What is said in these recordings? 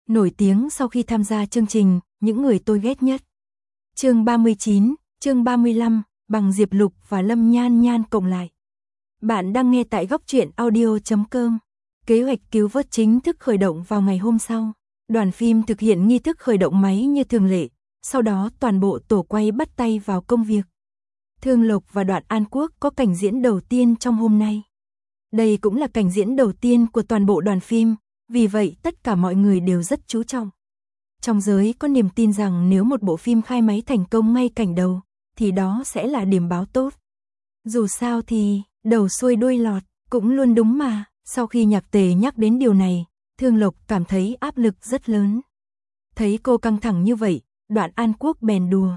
Nổi tiếng sau khi tham gia chương trình Những người tôi ghét nhất. Chương 39, chương 35, bằng Diệp Lục và Lâm Nhan Nhan cộng lại. Bạn đang nghe tại góc truyện audio.com. Kế hoạch cứu vớt chính thức khởi động vào ngày hôm sau. Đoàn phim thực hiện nghi thức khởi động máy như thường lệ, sau đó toàn bộ tổ quay bắt tay vào công việc. Thương Lộc và Đoạn An Quốc có cảnh diễn đầu tiên trong hôm nay. Đây cũng là cảnh diễn đầu tiên của toàn bộ đoàn phim, vì vậy tất cả mọi người đều rất chú trọng. Trong giới có niềm tin rằng nếu một bộ phim khai máy thành công ngay cảnh đầu, thì đó sẽ là điểm báo tốt. Dù sao thì, đầu xuôi đuôi lọt, cũng luôn đúng mà. Sau khi Nhạc Tề nhắc đến điều này, Thương Lộc cảm thấy áp lực rất lớn. Thấy cô căng thẳng như vậy, Đoạn An Quốc bèn đùa.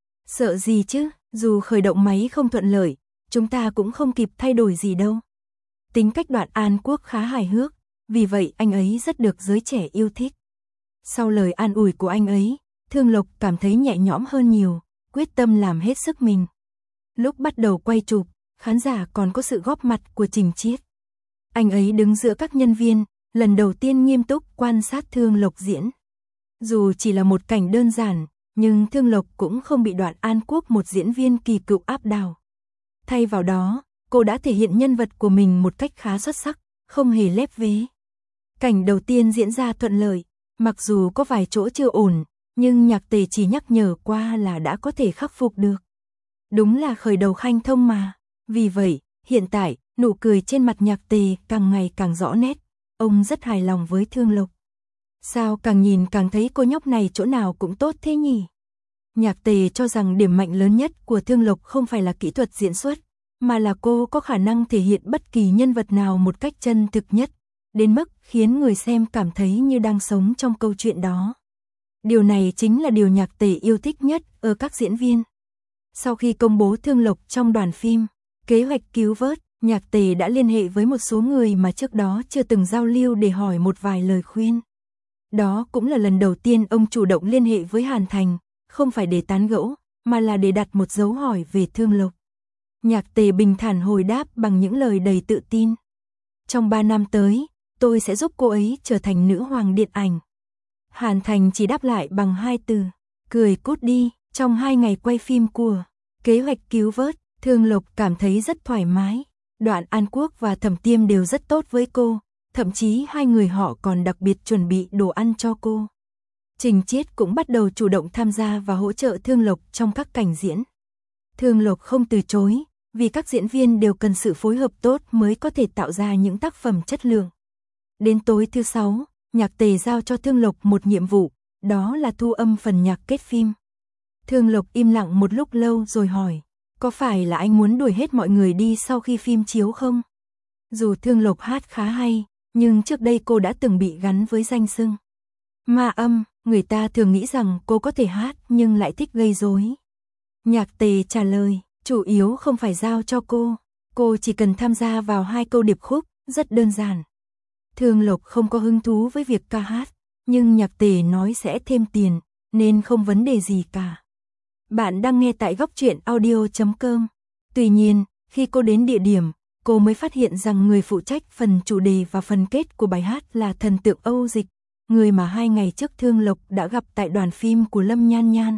Sợ gì chứ, dù khởi động máy không thuận lợi, chúng ta cũng không kịp thay đổi gì đâu. Tính cách Đoạn An Quốc khá hài hước, vì vậy anh ấy rất được giới trẻ yêu thích. Sau lời an ủi của anh ấy, Thương Lộc cảm thấy nhẹ nhõm hơn nhiều, quyết tâm làm hết sức mình. Lúc bắt đầu quay chụp, khán giả còn có sự góp mặt của Trình Chiết. Anh ấy đứng giữa các nhân viên, lần đầu tiên nghiêm túc quan sát Thương Lộc diễn. Dù chỉ là một cảnh đơn giản, nhưng Thương Lộc cũng không bị Đoạn An Quốc một diễn viên kỳ cựu áp đảo. Thay vào đó, cô đã thể hiện nhân vật của mình một cách khá xuất sắc, không hề lép vế. Cảnh đầu tiên diễn ra thuận lợi, mặc dù có vài chỗ chưa ổn, nhưng Nhạc Tề chỉ nhắc nhở qua là đã có thể khắc phục được. Đúng là khởi đầu khanh thông mà. Vì vậy, hiện tại, nụ cười trên mặt Nhạc Tề càng ngày càng rõ nét. Ông rất hài lòng với Thương Lộc. Sao càng nhìn càng thấy cô nhóc này chỗ nào cũng tốt thế nhỉ? Nhạc Tề cho rằng điểm mạnh lớn nhất của Thương Lộc không phải là kỹ thuật diễn xuất, mà là cô có khả năng thể hiện bất kỳ nhân vật nào một cách chân thực nhất, đến mức khiến người xem cảm thấy như đang sống trong câu chuyện đó. Điều này chính là điều Nhạc Tề yêu thích nhất ở các diễn viên. Sau khi công bố Thương Lộc trong đoàn phim, kế hoạch cứu vớt, Nhạc Tề đã liên hệ với một số người mà trước đó chưa từng giao lưu để hỏi một vài lời khuyên. Đó cũng là lần đầu tiên ông chủ động liên hệ với Hàn Thành, không phải để tán gẫu, mà là để đặt một dấu hỏi về Thương Lộc. Nhạc Tề bình thản hồi đáp bằng những lời đầy tự tin. Trong 3 năm tới, tôi sẽ giúp cô ấy trở thành nữ hoàng điện ảnh. Hàn Thành chỉ đáp lại bằng 2 từ, cười cút đi. Trong 2 ngày quay phim của kế hoạch cứu vớt, Thương Lộc cảm thấy rất thoải mái. Đoạn An Quốc và Thẩm Tiêm đều rất tốt với cô, thậm chí hai người họ còn đặc biệt chuẩn bị đồ ăn cho cô. Trình Chiết cũng bắt đầu chủ động tham gia và hỗ trợ Thương Lộc trong các cảnh diễn. Thương Lộc không từ chối, vì các diễn viên đều cần sự phối hợp tốt mới có thể tạo ra những tác phẩm chất lượng. Đến tối thứ 6, Nhạc Tề giao cho Thương Lộc một nhiệm vụ, đó là thu âm phần nhạc kết phim. Thương Lộc im lặng một lúc lâu rồi hỏi, có phải là anh muốn đuổi hết mọi người đi sau khi phim chiếu không? Dù Thương Lộc hát khá hay, nhưng trước đây cô đã từng bị gắn với danh xưng ma âm, người ta thường nghĩ rằng cô có thể hát nhưng lại thích gây rối. Nhạc Tề trả lời, chủ yếu không phải giao cho cô chỉ cần tham gia vào 2 câu điệp khúc, rất đơn giản. Thương Lộc không có hứng thú với việc ca hát, nhưng Nhạc Tề nói sẽ thêm tiền, nên không vấn đề gì cả. Bạn đang nghe tại góc truyện audio.com. Tuy nhiên, khi cô đến địa điểm, cô mới phát hiện rằng người phụ trách phần chủ đề và phần kết của bài hát là thần tượng Âu Dịch, người mà 2 ngày trước Thương Lộc đã gặp tại đoàn phim của Lâm Nhan Nhan.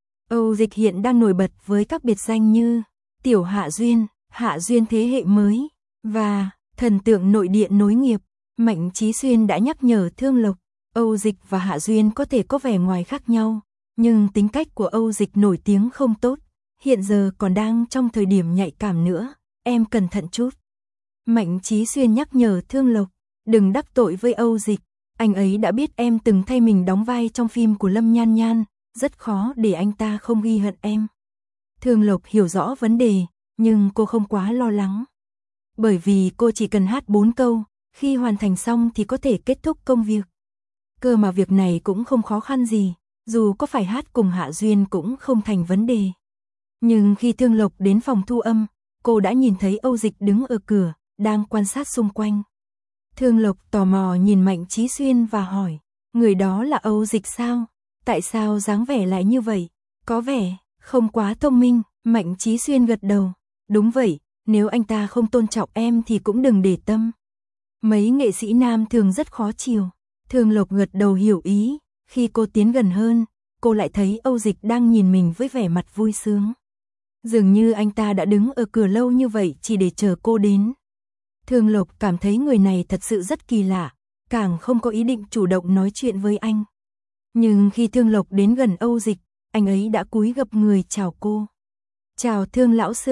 Âu Dịch hiện đang nổi bật với các biệt danh như Tiểu Hạ Duyên thế hệ mới, và thần tượng nội địa nối nghiệp. Mạnh Chí Xuyên đã nhắc nhở Thương Lộc, Âu Dịch và Hạ Duyên có thể có vẻ ngoài khác nhau, nhưng tính cách của Âu Dịch nổi tiếng không tốt, hiện giờ còn đang trong thời điểm nhạy cảm nữa, em cẩn thận chút. Mạnh Chí Xuyên nhắc nhở Thương Lộc, đừng đắc tội với Âu Dịch, anh ấy đã biết em từng thay mình đóng vai trong phim của Lâm Nhan Nhan, rất khó để anh ta không ghi hận em. Thương Lộc hiểu rõ vấn đề, nhưng cô không quá lo lắng. Bởi vì cô chỉ cần hát 4 câu, khi hoàn thành xong thì có thể kết thúc công việc. Cơ mà việc này cũng không khó khăn gì, dù có phải hát cùng Hạ Duyên cũng không thành vấn đề. Nhưng khi Thương Lộc đến phòng thu âm, cô đã nhìn thấy Âu Dịch đứng ở cửa, đang quan sát xung quanh. Thương Lộc tò mò nhìn Mạnh Chí Xuyên và hỏi, người đó là Âu Dịch sao? Tại sao dáng vẻ lại như vậy? Có vẻ không quá thông minh. Mạnh Chí Xuyên gật đầu, đúng vậy, nếu anh ta không tôn trọng em thì cũng đừng để tâm. Mấy nghệ sĩ nam thường rất khó chiều. Thương Lộc gật đầu hiểu ý, khi cô tiến gần hơn, cô lại thấy Âu Dịch đang nhìn mình với vẻ mặt vui sướng. Dường như anh ta đã đứng ở cửa lâu như vậy chỉ để chờ cô đến. Thương Lộc cảm thấy người này thật sự rất kỳ lạ, càng không có ý định chủ động nói chuyện với anh. Nhưng khi Thương Lộc đến gần Âu Dịch, anh ấy đã cúi gập người chào cô. Chào Thương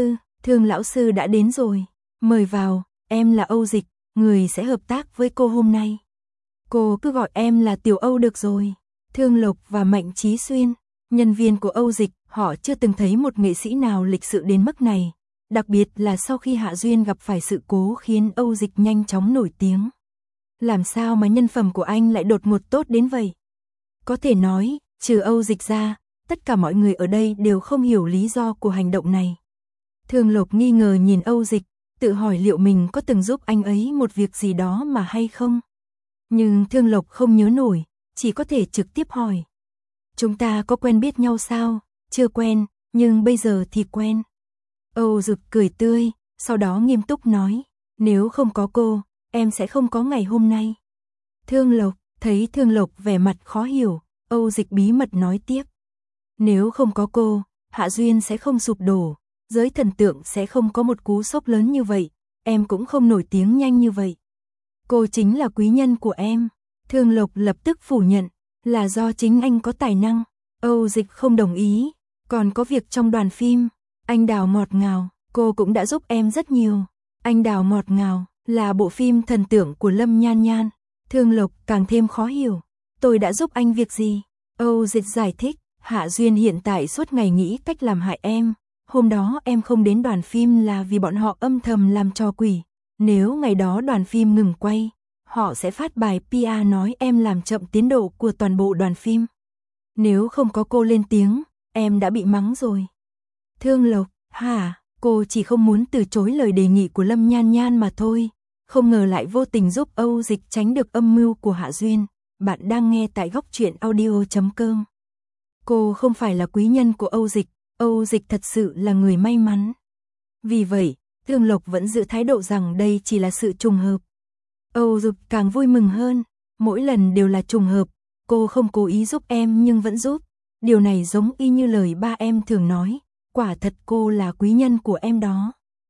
lão sư đã đến rồi, mời vào, em là Âu Dịch, người sẽ hợp tác với cô hôm nay. Cô cứ gọi em là Tiểu Âu được rồi. Thương Lộc và Mạnh Chí Xuyên, nhân viên của Âu Dịch, họ chưa từng thấy một nghệ sĩ nào lịch sự đến mức này, đặc biệt là sau khi Hạ Duyên gặp phải sự cố khiến Âu Dịch nhanh chóng nổi tiếng. Làm sao mà nhân phẩm của anh lại đột ngột tốt đến vậy? Có thể nói, trừ Âu Dịch ra, tất cả mọi người ở đây đều không hiểu lý do của hành động này. Thương Lộc nghi ngờ nhìn Âu Dịch, tự hỏi liệu mình có từng giúp anh ấy một việc gì đó mà hay không? Nhưng Thương Lộc không nhớ nổi, chỉ có thể trực tiếp hỏi. Chúng ta có quen biết nhau sao? Chưa quen, nhưng bây giờ thì quen. Âu Dịch cười tươi, sau đó nghiêm túc nói, nếu không có cô, em sẽ không có ngày hôm nay. Thương Lộc, thấy Thương Lộc vẻ mặt khó hiểu, Âu Dịch bí mật nói tiếp. Nếu không có cô, Hạ Duyên sẽ không sụp đổ, giới thần tượng sẽ không có một cú sốc lớn như vậy, em cũng không nổi tiếng nhanh như vậy. Cô chính là quý nhân của em. Thương Lộc lập tức phủ nhận, là do chính anh có tài năng. Âu Dịch không đồng ý, còn có việc trong đoàn phim, Anh Đào ngọt ngào, cô cũng đã giúp em rất nhiều. Anh Đào ngọt ngào là bộ phim thần tượng của Lâm Nhan Nhan. Thương Lộc càng thêm khó hiểu, tôi đã giúp anh việc gì? Âu Dịch giải thích, Hạ Duyên hiện tại suốt ngày nghĩ cách làm hại em. Hôm đó em không đến đoàn phim là vì bọn họ âm thầm làm trò quỷ. Nếu ngày đó đoàn phim ngừng quay, họ sẽ phát bài PR nói em làm chậm tiến độ của toàn bộ đoàn phim. Nếu không có cô lên tiếng, em đã bị mắng rồi. Thương Lộc, hả, cô chỉ không muốn từ chối lời đề nghị của Lâm Nhan Nhan mà thôi. Không ngờ lại vô tình giúp Âu Dịch tránh được âm mưu của Hạ Duyên. Bạn đang nghe tại Góc Truyện Audio.com. Cô không phải là quý nhân của Âu Dịch thật sự là người may mắn. Vì vậy, Thương Lộc vẫn giữ thái độ rằng đây chỉ là sự trùng hợp. Âu Dịch càng vui mừng hơn, mỗi lần đều là trùng hợp, cô không cố ý giúp em nhưng vẫn giúp. Điều này giống y như lời ba em thường nói, quả thật cô là quý nhân của em đó.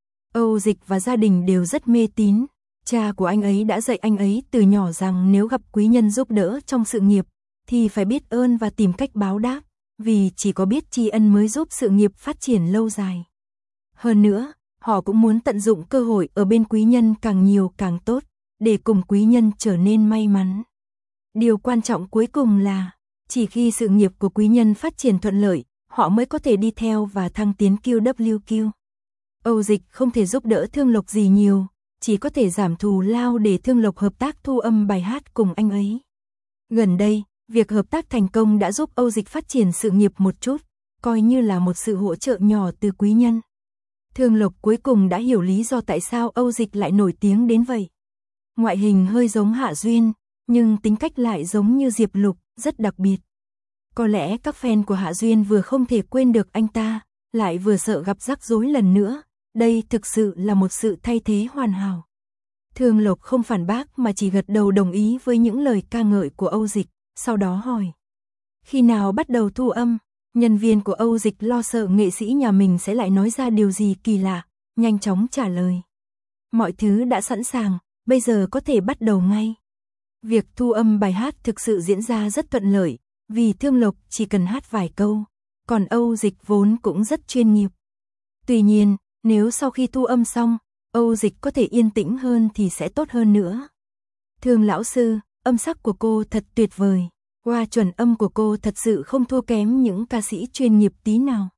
Âu Dịch và gia đình đều rất mê tín, cha của anh ấy đã dạy anh ấy từ nhỏ rằng nếu gặp quý nhân giúp đỡ trong sự nghiệp, thì phải biết ơn và tìm cách báo đáp, vì chỉ có biết tri ân mới giúp sự nghiệp phát triển lâu dài. Hơn nữa, họ cũng muốn tận dụng cơ hội ở bên quý nhân càng nhiều càng tốt, để cùng quý nhân trở nên may mắn. Điều quan trọng cuối cùng là, chỉ khi sự nghiệp của quý nhân phát triển thuận lợi, họ mới có thể đi theo và thăng tiến QWQ. Âu Dịch không thể giúp đỡ Thương Lộc gì nhiều, chỉ có thể giảm thù lao để Thương Lộc hợp tác thu âm bài hát cùng anh ấy. Gần đây, việc hợp tác thành công đã giúp Âu Dịch phát triển sự nghiệp một chút, coi như là một sự hỗ trợ nhỏ từ quý nhân. Thương Lộc cuối cùng đã hiểu lý do tại sao Âu Dịch lại nổi tiếng đến vậy. Ngoại hình hơi giống Hạ Duyên, nhưng tính cách lại giống như Diệp Lục, rất đặc biệt. Có lẽ các fan của Hạ Duyên vừa không thể quên được anh ta, lại vừa sợ gặp rắc rối lần nữa. Đây thực sự là một sự thay thế hoàn hảo. Thương Lộc không phản bác mà chỉ gật đầu đồng ý với những lời ca ngợi của Âu Dịch, sau đó hỏi. Khi nào bắt đầu thu âm? Nhân viên của Âu Dịch lo sợ nghệ sĩ nhà mình sẽ lại nói ra điều gì kỳ lạ, nhanh chóng trả lời. Mọi thứ đã sẵn sàng, bây giờ có thể bắt đầu ngay. Việc thu âm bài hát thực sự diễn ra rất thuận lợi, vì Thương Lộc chỉ cần hát vài câu, còn Âu Dịch vốn cũng rất chuyên nghiệp. Tuy nhiên, nếu sau khi thu âm xong, Âu Dịch có thể yên tĩnh hơn thì sẽ tốt hơn nữa. Thương lão sư, âm sắc của cô thật tuyệt vời. Qua chuẩn âm của cô thật sự không thua kém những ca sĩ chuyên nghiệp tí nào.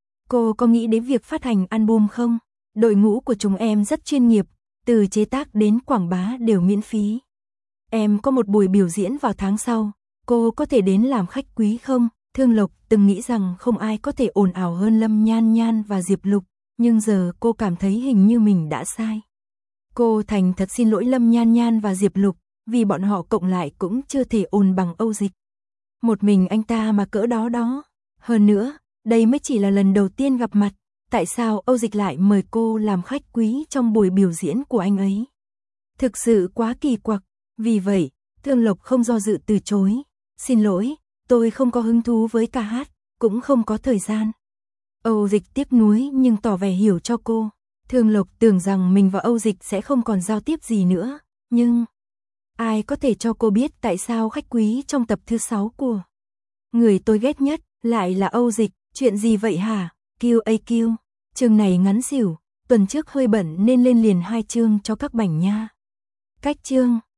Cô có nghĩ đến việc phát hành album không? Đội ngũ của chúng em rất chuyên nghiệp, từ chế tác đến quảng bá đều miễn phí. Em có một buổi biểu diễn vào tháng sau, cô có thể đến làm khách quý không? Thương Lộc từng nghĩ rằng không ai có thể ồn ào hơn Lâm Nhan Nhan và Diệp Lục, nhưng giờ cô cảm thấy hình như mình đã sai. Cô thành thật xin lỗi Lâm Nhan Nhan và Diệp Lục, vì bọn họ cộng lại cũng chưa thể ồn bằng Âu Dịch. Một mình anh ta mà cỡ đó đó. Hơn nữa, đây mới chỉ là lần đầu tiên gặp mặt, tại sao Âu Dịch lại mời cô làm khách quý trong buổi biểu diễn của anh ấy? Thực sự quá kỳ quặc, vì vậy, Thương Lộc không do dự từ chối. Xin lỗi, tôi không có hứng thú với ca hát, cũng không có thời gian. Âu Dịch tiếc nuối nhưng tỏ vẻ hiểu cho cô. Thương Lộc tưởng rằng mình và Âu Dịch sẽ không còn giao tiếp gì nữa, nhưng ai có thể cho cô biết tại sao khách quý trong tập thứ 6 của Người tôi ghét nhất lại là Âu Dịch, chuyện gì vậy hả? QAQ, chương này ngắn xỉu, tuần trước hơi bận nên lên liền 2 chương cho các bảnh nha. Cách chương